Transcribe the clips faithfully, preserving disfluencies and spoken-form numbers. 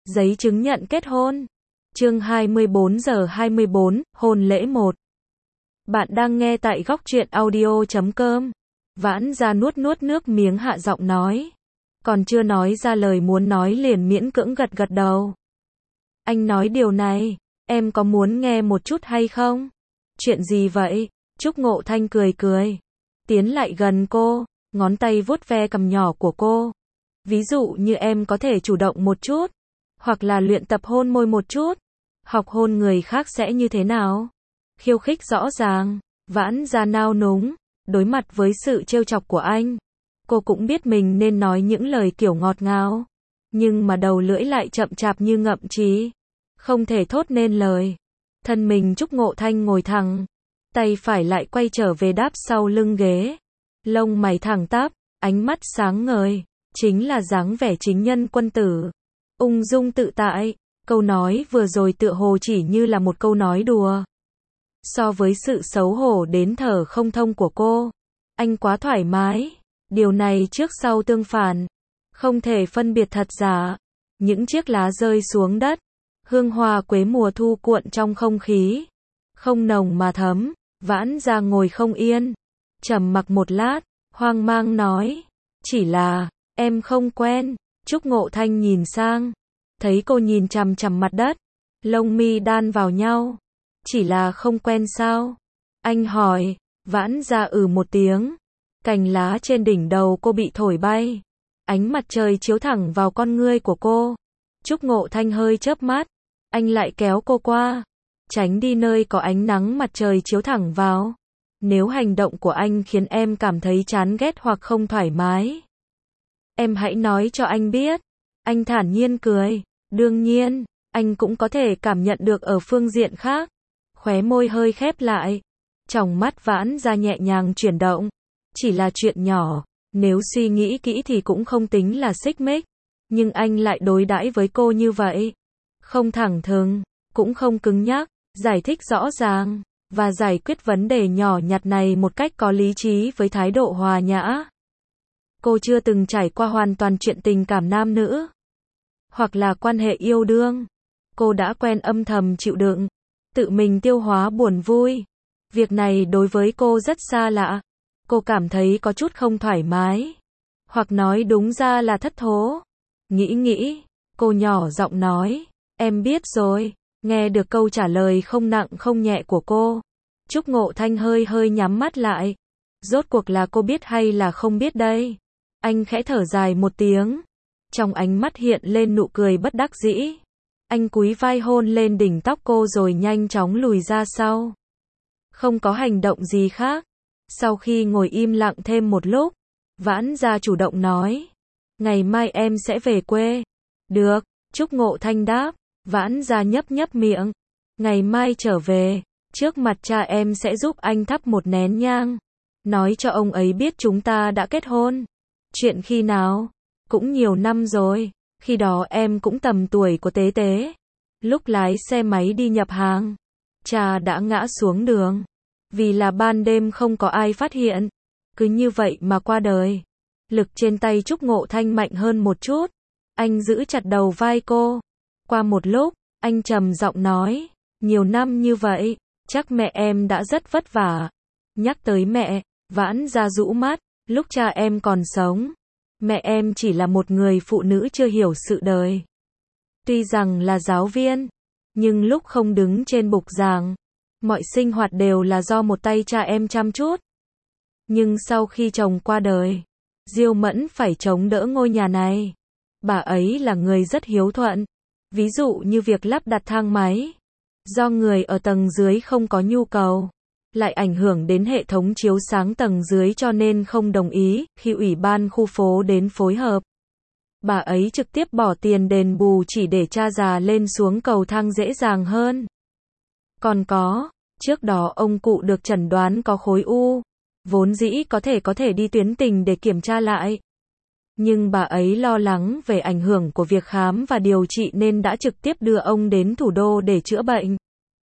Giấy chứng nhận kết hôn. Chương hai mươi bốn giờ hai mươi bốn, hôn lễ một. Bạn đang nghe tại góc truyện audio chấm com. Vãn ra nuốt nuốt nước miếng hạ giọng nói. Còn chưa nói ra lời muốn nói liền miễn cưỡng gật gật đầu. Anh nói điều này, em có muốn nghe một chút hay không? Chuyện gì vậy? Trúc Ngộ Thanh cười cười. Tiến lại gần cô, ngón tay vuốt ve cằm nhỏ của cô. Ví dụ như em có thể chủ động một chút, hoặc là luyện tập hôn môi một chút. Học hôn người khác sẽ như thế nào? Khiêu khích rõ ràng, vãn ra nao núng, đối mặt với sự trêu chọc của anh. Cô cũng biết mình nên nói những lời kiểu ngọt ngào, nhưng mà đầu lưỡi lại chậm chạp như ngậm chí, không thể thốt nên lời. Thân mình Trúc Ngộ Thanh ngồi thẳng, tay phải lại quay trở về đáp sau lưng ghế. Lông mày thẳng tắp, ánh mắt sáng ngời, chính là dáng vẻ chính nhân quân tử. Ung dung tự tại, câu nói vừa rồi tựa hồ chỉ như là một câu nói đùa. So với sự xấu hổ đến thở không thông của cô, anh quá thoải mái. Điều này trước sau tương phản, không thể phân biệt thật giả. Những chiếc lá rơi xuống đất, hương hoa quế mùa thu cuộn trong không khí, không nồng mà thấm. Vãn ra ngồi không yên, trầm mặc một lát, hoang mang nói, chỉ là, em không quen. Trúc Ngộ Thanh nhìn sang, thấy cô nhìn chằm chằm mặt đất, lông mi đan vào nhau. Chỉ là không quen sao? Anh hỏi. Vãn ra ừ một tiếng. Cành lá trên đỉnh đầu cô bị thổi bay, ánh mặt trời chiếu thẳng vào con ngươi của cô. Trúc Ngộ Thanh hơi chớp mắt, anh lại kéo cô qua, tránh đi nơi có ánh nắng mặt trời chiếu thẳng vào. Nếu hành động của anh khiến em cảm thấy chán ghét hoặc không thoải mái, em hãy nói cho anh biết. Anh thản nhiên cười. Đương nhiên, anh cũng có thể cảm nhận được ở phương diện khác. Khóe môi hơi khép lại, tròng mắt vãn ra nhẹ nhàng chuyển động. Chỉ là chuyện nhỏ, nếu suy nghĩ kỹ thì cũng không tính là xích mích. Nhưng anh lại đối đãi với cô như vậy, không thẳng thừng, cũng không cứng nhắc, giải thích rõ ràng, và giải quyết vấn đề nhỏ nhặt này một cách có lý trí với thái độ hòa nhã. Cô chưa từng trải qua hoàn toàn chuyện tình cảm nam nữ, hoặc là quan hệ yêu đương. Cô đã quen âm thầm chịu đựng, tự mình tiêu hóa buồn vui. Việc này đối với cô rất xa lạ. Cô cảm thấy có chút không thoải mái, hoặc nói đúng ra là thất thố. Nghĩ nghĩ, cô nhỏ giọng nói, em biết rồi. Nghe được câu trả lời không nặng không nhẹ của cô, Trúc Ngộ Thanh hơi hơi nhắm mắt lại. Rốt cuộc là cô biết hay là không biết đây? Anh khẽ thở dài một tiếng, trong ánh mắt hiện lên nụ cười bất đắc dĩ. Anh cúi vai hôn lên đỉnh tóc cô rồi nhanh chóng lùi ra sau. Không có hành động gì khác. Sau khi ngồi im lặng thêm một lúc, vãn ra chủ động nói, ngày mai em sẽ về quê. Được, Trúc Ngộ Thanh đáp. Vãn ra nhấp nhấp miệng. Ngày mai trở về, trước mặt cha em sẽ giúp anh thắp một nén nhang, nói cho ông ấy biết chúng ta đã kết hôn. Chuyện khi nào? Cũng nhiều năm rồi, khi đó em cũng tầm tuổi của Tế Tế. Lúc lái xe máy đi nhập hàng, cha đã ngã xuống đường. Vì là ban đêm không có ai phát hiện, cứ như vậy mà qua đời. Lực trên tay Trúc Ngộ Thanh mạnh hơn một chút. Anh giữ chặt đầu vai cô. Qua một lúc, anh trầm giọng nói, nhiều năm như vậy, chắc mẹ em đã rất vất vả. Nhắc tới mẹ, vãn ra rũ mắt. Lúc cha em còn sống, mẹ em chỉ là một người phụ nữ chưa hiểu sự đời. Tuy rằng là giáo viên, nhưng lúc không đứng trên bục giảng, mọi sinh hoạt đều là do một tay cha em chăm chút. Nhưng sau khi chồng qua đời, Diêu Mẫn phải chống đỡ ngôi nhà này. Bà ấy là người rất hiếu thuận. Ví dụ như việc lắp đặt thang máy, do người ở tầng dưới không có nhu cầu, lại ảnh hưởng đến hệ thống chiếu sáng tầng dưới cho nên không đồng ý. Khi ủy ban khu phố đến phối hợp, bà ấy trực tiếp bỏ tiền đền bù chỉ để cha già lên xuống cầu thang dễ dàng hơn. Còn có, trước đó ông cụ được chẩn đoán có khối u, vốn dĩ có thể có thể đi tuyến tỉnh để kiểm tra lại. Nhưng bà ấy lo lắng về ảnh hưởng của việc khám và điều trị nên đã trực tiếp đưa ông đến thủ đô để chữa bệnh.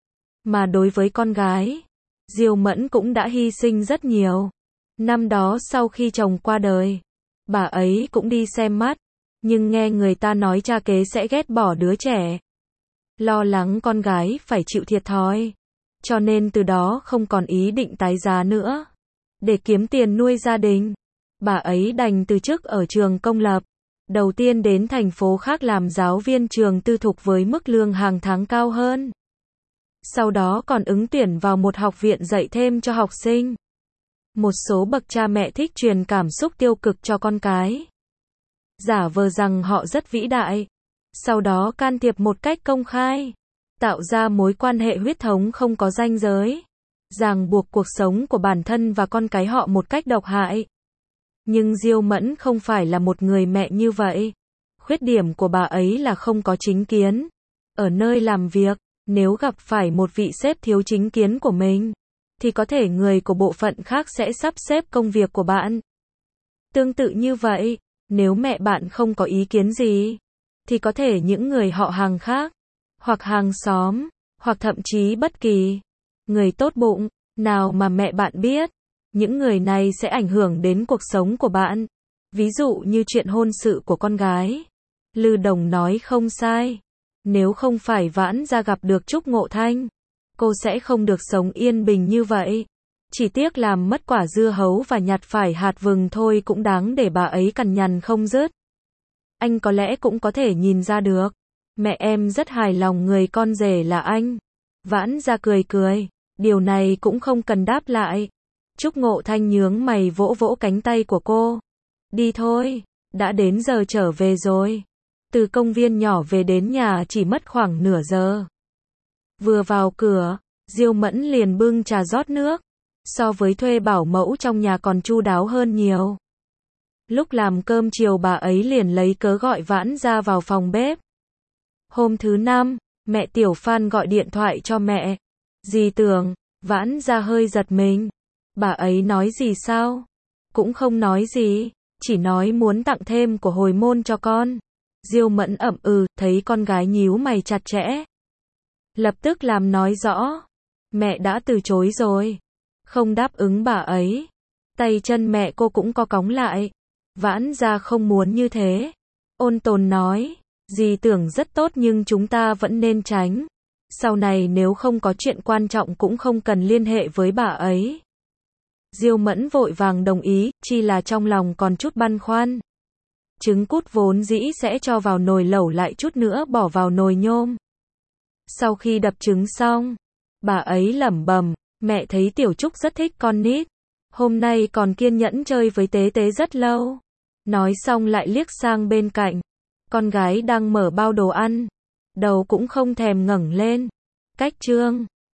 Mà đối với con gái, Diêu Mẫn cũng đã hy sinh rất nhiều. Năm đó sau khi chồng qua đời, bà ấy cũng đi xem mắt. Nhưng nghe người ta nói cha kế sẽ ghét bỏ đứa trẻ. Lo lắng con gái phải chịu thiệt thòi. Cho nên từ đó không còn ý định tái giá nữa. Để kiếm tiền nuôi gia đình, bà ấy đành từ chức ở trường công lập. Đầu tiên đến thành phố khác làm giáo viên trường tư thục với mức lương hàng tháng cao hơn. Sau đó còn ứng tuyển vào một học viện dạy thêm cho học sinh. Một số bậc cha mẹ thích truyền cảm xúc tiêu cực cho con cái. Giả vờ rằng họ rất vĩ đại. Sau đó can thiệp một cách công khai. Tạo ra mối quan hệ huyết thống không có ranh giới. Ràng buộc cuộc sống của bản thân và con cái họ một cách độc hại. Nhưng Diêu Mẫn không phải là một người mẹ như vậy. Khuyết điểm của bà ấy là không có chính kiến. Ở nơi làm việc, nếu gặp phải một vị sếp thiếu chính kiến của mình, thì có thể người của bộ phận khác sẽ sắp xếp công việc của bạn. Tương tự như vậy, nếu mẹ bạn không có ý kiến gì, thì có thể những người họ hàng khác, hoặc hàng xóm, hoặc thậm chí bất kỳ người tốt bụng nào mà mẹ bạn biết, những người này sẽ ảnh hưởng đến cuộc sống của bạn. Ví dụ như chuyện hôn sự của con gái. Lư Đồng nói không sai. Nếu không phải Vãn Gia gặp được Trúc Ngộ Thanh, cô sẽ không được sống yên bình như vậy. Chỉ tiếc làm mất quả dưa hấu và nhặt phải hạt vừng thôi cũng đáng để bà ấy cằn nhằn không dứt. Anh có lẽ cũng có thể nhìn ra được. Mẹ em rất hài lòng người con rể là anh. Vãn Gia cười cười. Điều này cũng không cần đáp lại. Trúc Ngộ Thanh nhướng mày vỗ vỗ cánh tay của cô. Đi thôi, đã đến giờ trở về rồi. Từ công viên nhỏ về đến nhà chỉ mất khoảng nửa giờ. Vừa vào cửa, Diêu Mẫn liền bưng trà rót nước. So với thuê bảo mẫu trong nhà còn chu đáo hơn nhiều. Lúc làm cơm chiều bà ấy liền lấy cớ gọi Vãn Gia vào phòng bếp. Hôm thứ năm, mẹ Tiểu Phan gọi điện thoại cho mẹ. Dì tưởng, Vãn Gia hơi giật mình. Bà ấy nói gì sao? Cũng không nói gì, chỉ nói muốn tặng thêm của hồi môn cho con. Diêu Mẫn ậm ừ, thấy con gái nhíu mày chặt chẽ. Lập tức làm nói rõ. Mẹ đã từ chối rồi. Không đáp ứng bà ấy. Tay chân mẹ cô cũng co cóng lại. Vãn Gia không muốn như thế. Ôn tồn nói. Dì tưởng rất tốt nhưng chúng ta vẫn nên tránh. Sau này nếu không có chuyện quan trọng cũng không cần liên hệ với bà ấy. Diêu Mẫn vội vàng đồng ý, chỉ là trong lòng còn chút băn khoăn. Trứng cút vốn dĩ sẽ cho vào nồi lẩu lại chút nữa bỏ vào nồi nhôm. Sau khi đập trứng xong, bà ấy lẩm bẩm, mẹ thấy Tiểu Trúc rất thích con nít. Hôm nay còn kiên nhẫn chơi với Tế Tế rất lâu. Nói xong lại liếc sang bên cạnh. Con gái đang mở bao đồ ăn. Đầu cũng không thèm ngẩng lên. Cách chương